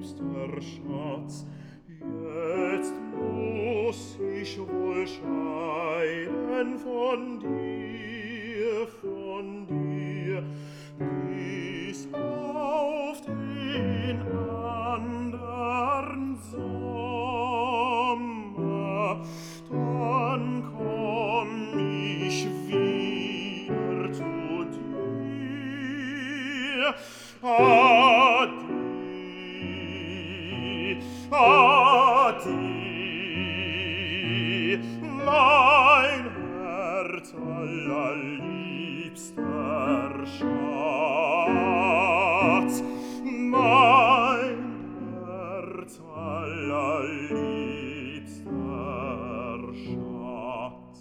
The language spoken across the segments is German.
liebster Schatz, jetzt muss ich wohl scheiden von dir, bis auf den andern Sommer, dann komm ich wieder zu dir. Ade, ade, mein Herz allerliebster Schatz, mein Herz allerliebster Schatz.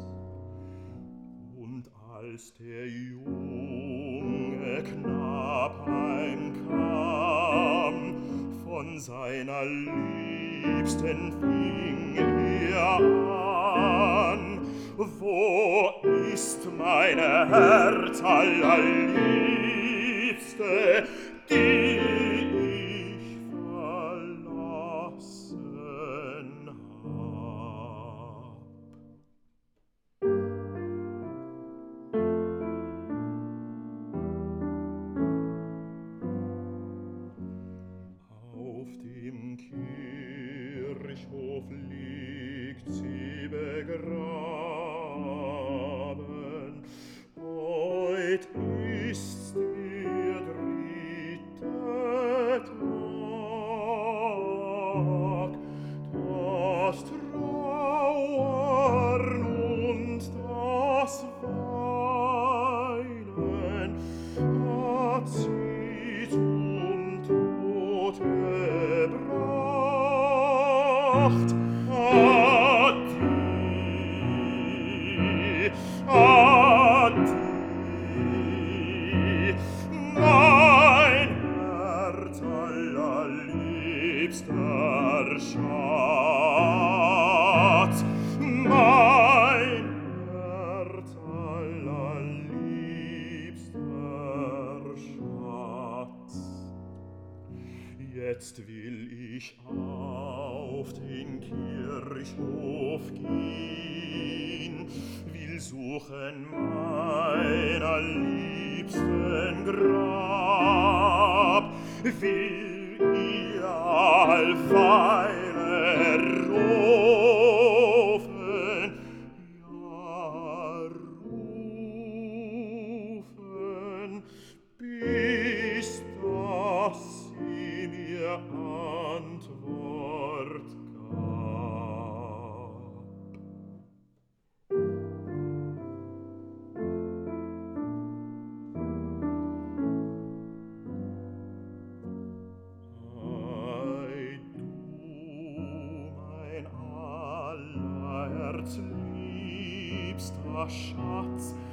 Und als der junge Knab heimkam, von seiner Liebsten fing er an: Wo ist meine Herz allerliebste, die ich verlassen hab? Auf dem Kirchhof liegt sie begraben. Heut ist's der 3. Tag. Das Trauern und das Weinen hat sie zum Tod gebracht. Ade, ade, mein Herz allerliebster Schatz, mein Herz allerliebster Schatz. Jetzt will ich auf den Kirchhof gehen, will suchen meiner Liebsten Grab, will ihr allweile rufen, ja rufen, bis dass sie mir Antwort gab. Ei, du, mein allerherzliebster Schatz,